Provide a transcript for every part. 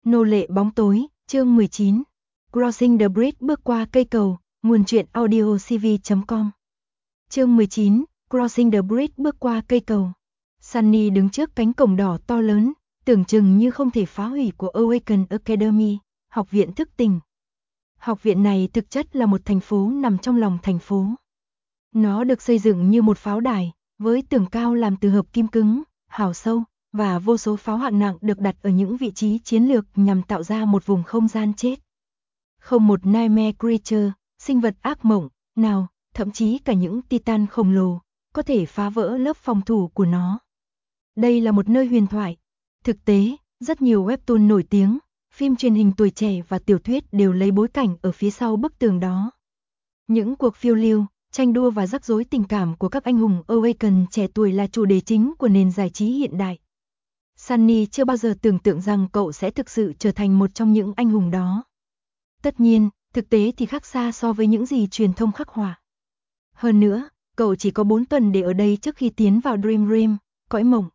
Nô lệ bóng tối, chương 19. Crossing the Bridge bước qua cây cầu, nguồn truyện audio cv.com. Chương 19, Crossing the Bridge bước qua cây cầu. Sunny đứng trước cánh cổng đỏ to lớn, tưởng chừng như không thể phá hủy của Awaken Academy, học viện thức tỉnh. Học viện này thực chất là một thành phố nằm trong lòng thành phố. Nó được xây dựng như một pháo đài, với tường cao làm từ hợp kim cứng, hào sâu, và vô số pháo hạng nặng được đặt ở những vị trí chiến lược nhằm tạo ra một vùng không gian chết. Không một nightmare creature, sinh vật ác mộng, nào, thậm chí cả những titan khổng lồ, có thể phá vỡ lớp phòng thủ của nó. Đây là một nơi huyền thoại. Thực tế, rất nhiều webtoon nổi tiếng, phim truyền hình tuổi trẻ và tiểu thuyết đều lấy bối cảnh ở phía sau bức tường đó. Những cuộc phiêu lưu, tranh đua và rắc rối tình cảm của các anh hùng Awaken trẻ tuổi là chủ đề chính của nền giải trí hiện đại. Sunny chưa bao giờ tưởng tượng rằng cậu sẽ thực sự trở thành một trong những anh hùng đó. Tất nhiên, thực tế thì khác xa so với những gì truyền thông khắc họa. Hơn nữa, cậu chỉ có 4 tuần để ở đây trước khi tiến vào Dream Realm, cõi mộng.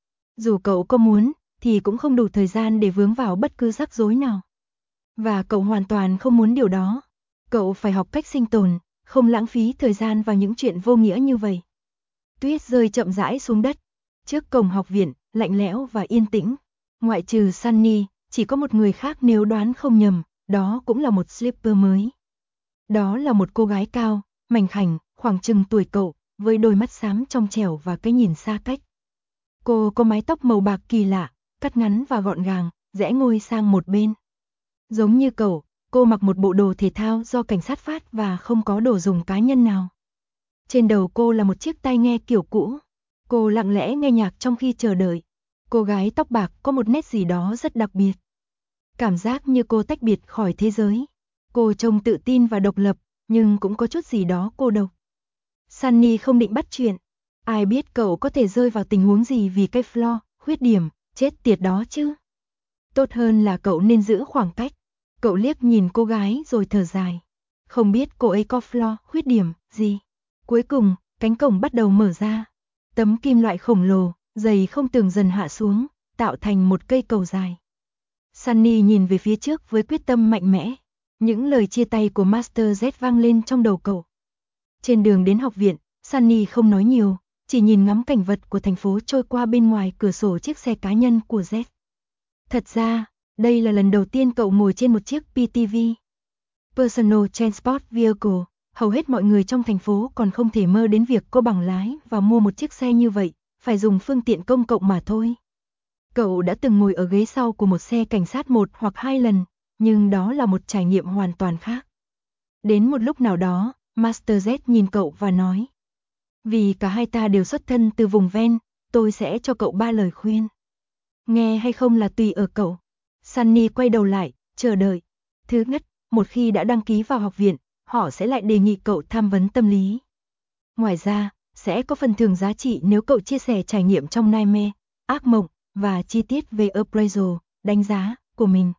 Dù cậu có muốn, thì cũng không đủ thời gian để vướng vào bất cứ rắc rối nào. Và cậu hoàn toàn không muốn điều đó. Cậu phải học cách sinh tồn, không lãng phí thời gian vào những chuyện vô nghĩa như vậy. Tuyết rơi chậm rãi xuống đất. Trước cổng học viện, lạnh lẽo và yên tĩnh. Ngoại trừ Sunny, chỉ có một người khác nếu đoán không nhầm, đó cũng là một slipper mới. Đó là một cô gái cao, mảnh khảnh, khoảng chừng tuổi cậu, với đôi mắt xám trong trẻo và cái nhìn xa cách. Cô có mái tóc màu bạc kỳ lạ, cắt ngắn và gọn gàng, rẽ ngôi sang một bên. Giống như cậu, cô mặc một bộ đồ thể thao do cảnh sát phát và không có đồ dùng cá nhân nào. Trên đầu cô là một chiếc tai nghe kiểu cũ. Cô lặng lẽ nghe nhạc trong khi chờ đợi. Cô gái tóc bạc có một nét gì đó rất đặc biệt. Cảm giác như cô tách biệt khỏi thế giới. Cô trông tự tin và độc lập, nhưng cũng có chút gì đó cô độc. Sunny không định bắt chuyện. Ai biết cậu có thể rơi vào tình huống gì vì cái flaw, khuyết điểm, chết tiệt đó chứ. Tốt hơn là cậu nên giữ khoảng cách. Cậu liếc nhìn cô gái rồi thở dài. Không biết cô ấy có flaw, khuyết điểm, gì. Cuối cùng, cánh cổng bắt đầu mở ra. Tấm kim loại khổng lồ, dày không tường dần hạ xuống, tạo thành một cây cầu dài. Sunny nhìn về phía trước với quyết tâm mạnh mẽ. Những lời chia tay của Master Z vang lên trong đầu cậu. Trên đường đến học viện, Sunny không nói nhiều, chỉ nhìn ngắm cảnh vật của thành phố trôi qua bên ngoài cửa sổ chiếc xe cá nhân của Z. Thật ra, đây là lần đầu tiên cậu ngồi trên một chiếc PTV. Personal Transport Vehicle. Hầu hết mọi người trong thành phố còn không thể mơ đến việc có bằng lái và mua một chiếc xe như vậy, phải dùng phương tiện công cộng mà thôi. Cậu đã từng ngồi ở ghế sau của một xe cảnh sát 1 hoặc 2 lần, nhưng đó là một trải nghiệm hoàn toàn khác. Đến một lúc nào đó, Master Z nhìn cậu và nói. Vì cả hai ta đều xuất thân từ vùng ven, tôi sẽ cho cậu 3 lời khuyên. Nghe hay không là tùy ở cậu. Sunny quay đầu lại, chờ đợi. Thứ nhất, một khi đã đăng ký vào học viện, họ sẽ lại đề nghị cậu tham vấn tâm lý. Ngoài ra, sẽ có phần thưởng giá trị nếu cậu chia sẻ trải nghiệm trong nightmare, ác mộng, và chi tiết về appraisal, đánh giá, của mình.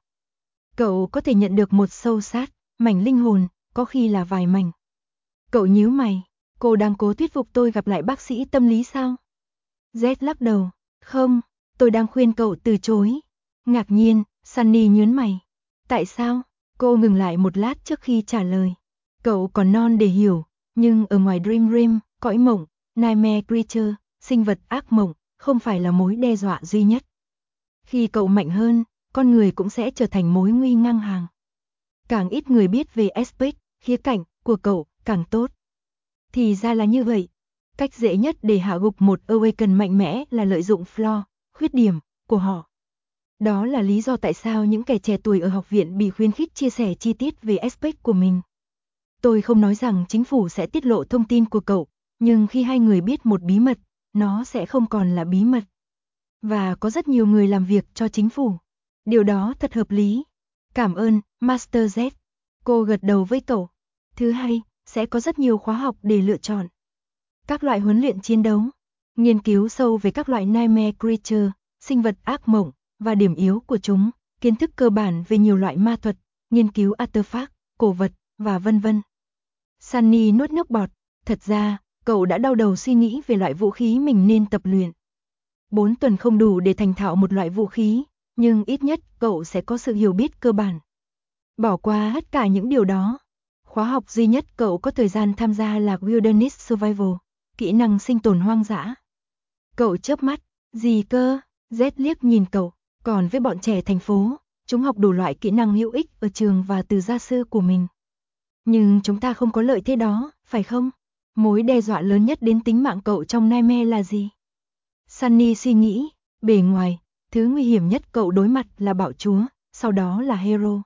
Cậu có thể nhận được một sâu sát, mảnh linh hồn, có khi là vài mảnh. Cậu nhíu mày, cô đang cố thuyết phục tôi gặp lại bác sĩ tâm lý sao? Z lắc đầu, không, tôi đang khuyên cậu từ chối. Ngạc nhiên, Sunny nhớn mày. Tại sao? Cô ngừng lại một lát trước khi trả lời. Cậu còn non để hiểu, nhưng ở ngoài Dream Realm, cõi mộng, nightmare creature, sinh vật ác mộng, không phải là mối đe dọa duy nhất. Khi cậu mạnh hơn, con người cũng sẽ trở thành mối nguy ngang hàng. Càng ít người biết về aspect, khía cạnh, của cậu, càng tốt. Thì ra là như vậy. Cách dễ nhất để hạ gục một Awaken mạnh mẽ là lợi dụng flaw, khuyết điểm, của họ. Đó là lý do tại sao những kẻ trẻ tuổi ở học viện bị khuyến khích chia sẻ chi tiết về aspect của mình. Tôi không nói rằng chính phủ sẽ tiết lộ thông tin của cậu, nhưng khi hai người biết một bí mật, nó sẽ không còn là bí mật. Và có rất nhiều người làm việc cho chính phủ. Điều đó thật hợp lý. Cảm ơn, Master Z. Cô gật đầu với cậu. Thứ hai, sẽ có rất nhiều khóa học để lựa chọn. Các loại huấn luyện chiến đấu, nghiên cứu sâu về các loại nightmare creature, sinh vật ác mộng, và điểm yếu của chúng, kiến thức cơ bản về nhiều loại ma thuật, nghiên cứu artifact, cổ vật, và vân vân. Sunny nuốt nước bọt, thật ra, cậu đã đau đầu suy nghĩ về loại vũ khí mình nên tập luyện. 4 tuần không đủ để thành thạo một loại vũ khí, nhưng ít nhất cậu sẽ có sự hiểu biết cơ bản. Bỏ qua tất cả những điều đó. Khóa học duy nhất cậu có thời gian tham gia là Wilderness Survival, kỹ năng sinh tồn hoang dã. Cậu chớp mắt, gì cơ? Z liếc nhìn cậu, còn với bọn trẻ thành phố, chúng học đủ loại kỹ năng hữu ích ở trường và từ gia sư của mình. Nhưng chúng ta không có lợi thế đó, phải không? Mối đe dọa lớn nhất đến tính mạng cậu trong Nightmare là gì? Sunny suy nghĩ, bề ngoài, thứ nguy hiểm nhất cậu đối mặt là bạo chúa, sau đó là Hero.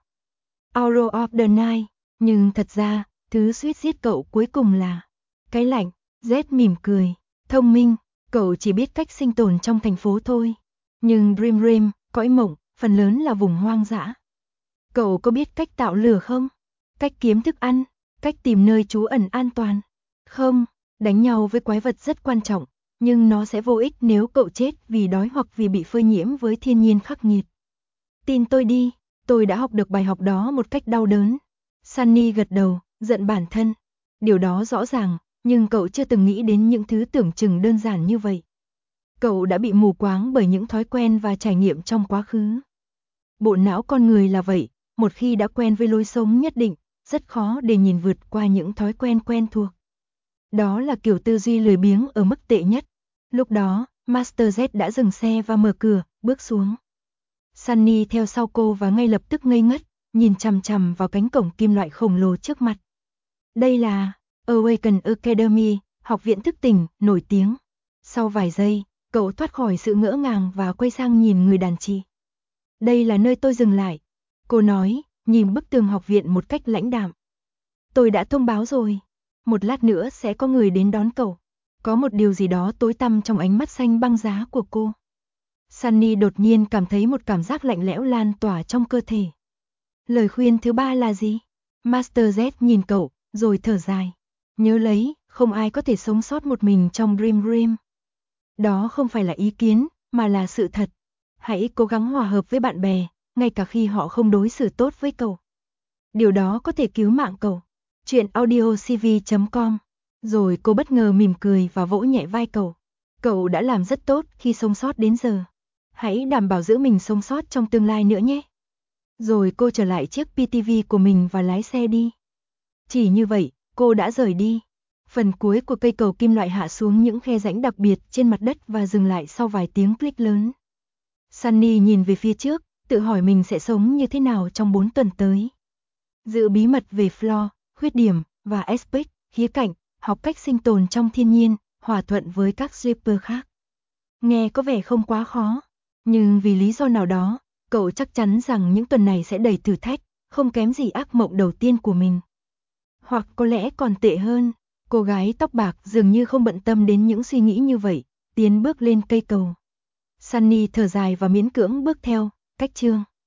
Hour of the Night, nhưng thật ra, thứ suýt giết cậu cuối cùng là cái lạnh. Z mỉm cười, thông minh, cậu chỉ biết cách sinh tồn trong thành phố thôi. Nhưng Dream Realm, cõi mộng, phần lớn là vùng hoang dã. Cậu có biết cách tạo lửa không? Cách kiếm thức ăn, cách tìm nơi trú ẩn an toàn. Không, đánh nhau với quái vật rất quan trọng, nhưng nó sẽ vô ích nếu cậu chết vì đói hoặc vì bị phơi nhiễm với thiên nhiên khắc nghiệt. Tin tôi đi, tôi đã học được bài học đó một cách đau đớn. Sunny gật đầu, giận bản thân. Điều đó rõ ràng, nhưng cậu chưa từng nghĩ đến những thứ tưởng chừng đơn giản như vậy. Cậu đã bị mù quáng bởi những thói quen và trải nghiệm trong quá khứ. Bộ não con người là vậy, một khi đã quen với lối sống nhất định, rất khó để nhìn vượt qua những thói quen quen thuộc. Đó là kiểu tư duy lười biếng ở mức tệ nhất. Lúc đó, Master Z đã dừng xe và mở cửa, bước xuống. Sunny theo sau cô và ngay lập tức ngây ngất, nhìn chằm chằm vào cánh cổng kim loại khổng lồ trước mặt. Đây là Awaken Academy, học viện thức tỉnh, nổi tiếng. Sau vài giây, cậu thoát khỏi sự ngỡ ngàng và quay sang nhìn người đàn chị. Đây là nơi tôi dừng lại. Cô nói, nhìn bức tường học viện một cách lãnh đạm. Tôi đã thông báo rồi. Một lát nữa sẽ có người đến đón cậu. Có một điều gì đó tối tăm trong ánh mắt xanh băng giá của cô. Sunny đột nhiên cảm thấy một cảm giác lạnh lẽo lan tỏa trong cơ thể. Lời khuyên thứ ba là gì? Master Z nhìn cậu, rồi thở dài. Nhớ lấy, không ai có thể sống sót một mình trong Dream Realm. Đó không phải là ý kiến, mà là sự thật. Hãy cố gắng hòa hợp với bạn bè, ngay cả khi họ không đối xử tốt với cậu. Điều đó có thể cứu mạng cậu. Chuyện audiocv.com. Rồi cô bất ngờ mỉm cười và vỗ nhẹ vai cậu. Cậu đã làm rất tốt khi sống sót đến giờ. Hãy đảm bảo giữ mình sống sót trong tương lai nữa nhé. Rồi cô trở lại chiếc PTV của mình và lái xe đi. Chỉ như vậy, cô đã rời đi. Phần cuối của cây cầu kim loại hạ xuống những khe rãnh đặc biệt trên mặt đất và dừng lại sau vài tiếng click lớn. Sunny nhìn về phía trước, tự hỏi mình sẽ sống như thế nào trong 4 tuần tới. Giữ bí mật về flaw, khuyết điểm và aspect, khía cạnh, học cách sinh tồn trong thiên nhiên, hòa thuận với các shipper khác. Nghe có vẻ không quá khó, nhưng vì lý do nào đó, cậu chắc chắn rằng những tuần này sẽ đầy thử thách, không kém gì ác mộng đầu tiên của mình. Hoặc có lẽ còn tệ hơn, cô gái tóc bạc dường như không bận tâm đến những suy nghĩ như vậy, tiến bước lên cây cầu. Sunny thở dài và miễn cưỡng bước theo, cách chương.